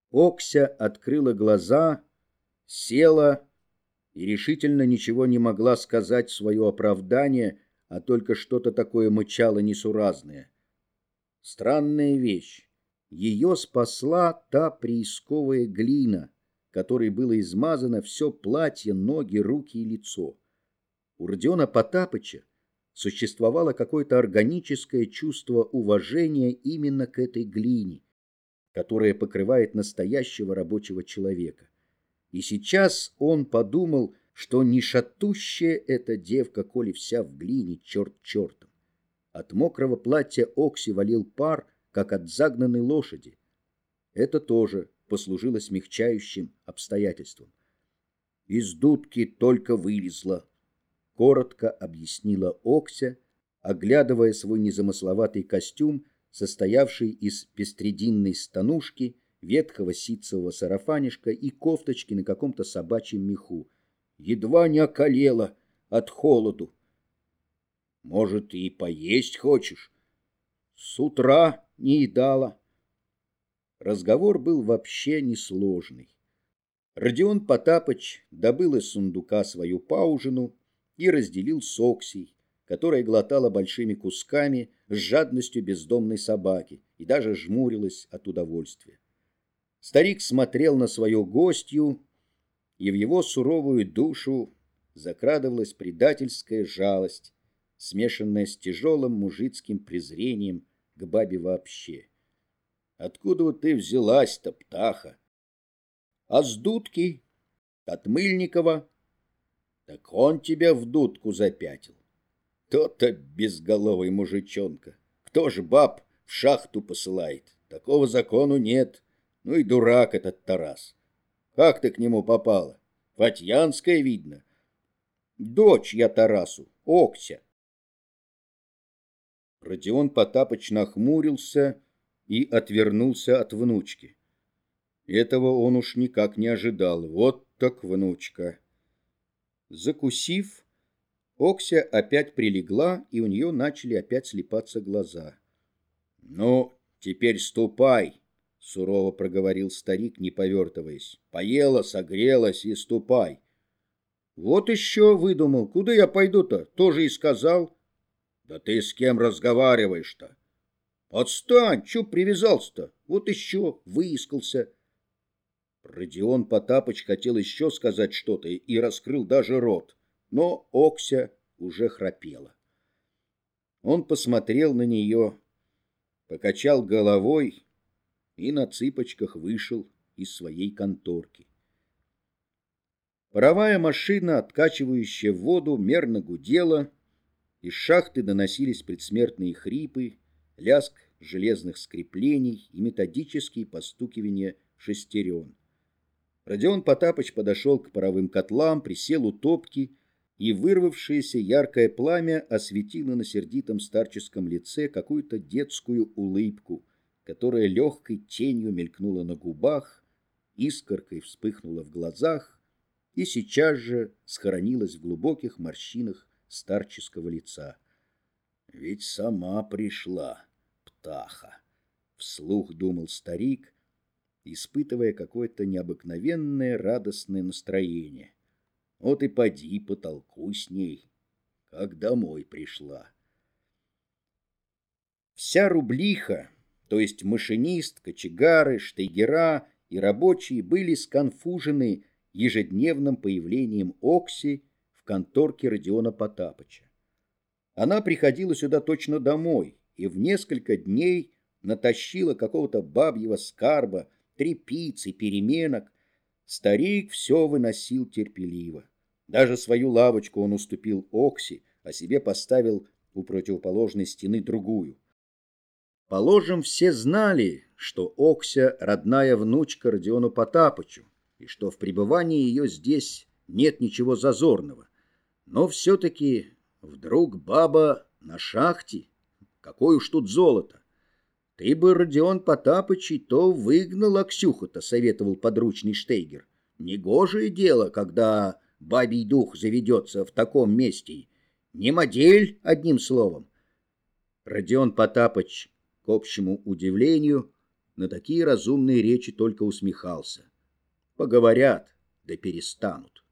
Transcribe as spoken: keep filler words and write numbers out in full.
Окся открыла глаза, села и решительно ничего не могла сказать в свое оправдание, а только что-то такое мычало несуразное. Странная вещь. Ее спасла та приисковая глина, которой было измазано все платье, ноги, руки и лицо. У Родиона Потапыча существовало какое-то органическое чувство уважения именно к этой глине, которая покрывает настоящего рабочего человека. И сейчас он подумал, что не шатущая эта девка, коли вся в глине, черт чертом. От мокрого платья Окси валил пар, как от загнанной лошади. Это тоже послужило смягчающим обстоятельством. «Из дудки только вылезла», — коротко объяснила Окся, оглядывая свой незамысловатый костюм, состоявший из пестрединной станушки, ветхого ситцевого сарафанишка и кофточки на каком-то собачьем меху. Едва не околела от холоду. «Может, и поесть хочешь?» «С утра не едала». Разговор был вообще несложный. Родион Потапыч добыл из сундука свою паужину и разделил с Оксей, которая глотала большими кусками с жадностью бездомной собаки и даже жмурилась от удовольствия. Старик смотрел на свою гостью, и в его суровую душу закрадывалась предательская жалость, смешанная с тяжелым мужицким презрением к бабе вообще. «Откуда ты взялась-то, птаха?» «А с дудки? От Мыльникова». «Так он тебя в дудку запятил». «То-то безголовый мужичонка. Кто ж баб в шахту посылает? Такого закону нет. Ну и дурак этот Тарас. Как ты к нему попала? Фатьянская, видно». «Дочь я Тарасу, Окся». Родион Потапыч нахмурился и отвернулся от внучки. Этого он уж никак не ожидал. Вот так внучка. Закусив, Окся опять прилегла, и у нее начали опять слипаться глаза. «Ну, теперь ступай», — сурово проговорил старик, не повертываясь. «Поела, согрелась и ступай». «Вот еще выдумал. Куда я пойду-то? Тоже и сказал». «Да ты с кем разговариваешь-то?» «Отстань! Че привязался-то? Вот еще выискался». Родион Потапыч хотел еще сказать что-то и раскрыл даже рот, но Окся уже храпела. Он посмотрел на нее, покачал головой и на цыпочках вышел из своей конторки. Паровая машина, откачивающая воду, мерно гудела, из шахты доносились предсмертные хрипы, лязг железных скреплений и методические постукивания шестерен. Родион Потапыч подошел к паровым котлам, присел у топки, и вырвавшееся яркое пламя осветило на сердитом старческом лице какую-то детскую улыбку, которая легкой тенью мелькнула на губах, искоркой вспыхнула в глазах и сейчас же схоронилась в глубоких морщинах старческого лица. «Ведь сама пришла, птаха», — вслух думал старик, испытывая какое-то необыкновенное радостное настроение. «Вот и поди потолкуй с ней, как домой пришла». Вся рублиха, то есть машинист, кочегары, штейгера и рабочие, были сконфужены ежедневным появлением Окси в конторке Родиона Потапыча. Она приходила сюда точно домой и в несколько дней натащила какого-то бабьего скарба, тряпиц и переменок. Старик все выносил терпеливо. Даже свою лавочку он уступил Окси, а себе поставил у противоположной стены другую. Положим, все знали, что Окся родная внучка Родиону Потапычу, и что в пребывании ее здесь нет ничего зазорного. Но все-таки вдруг баба на шахте, какое уж тут золото. Ты бы, Родион Потапыч, и то выгнал Оксюху-то, советовал подручный Штейгер. Негожее дело, когда бабий дух заведется в таком месте. Не модель, одним словом. Родион Потапыч, к общему удивлению, на такие разумные речи только усмехался. Поговорят, да перестанут.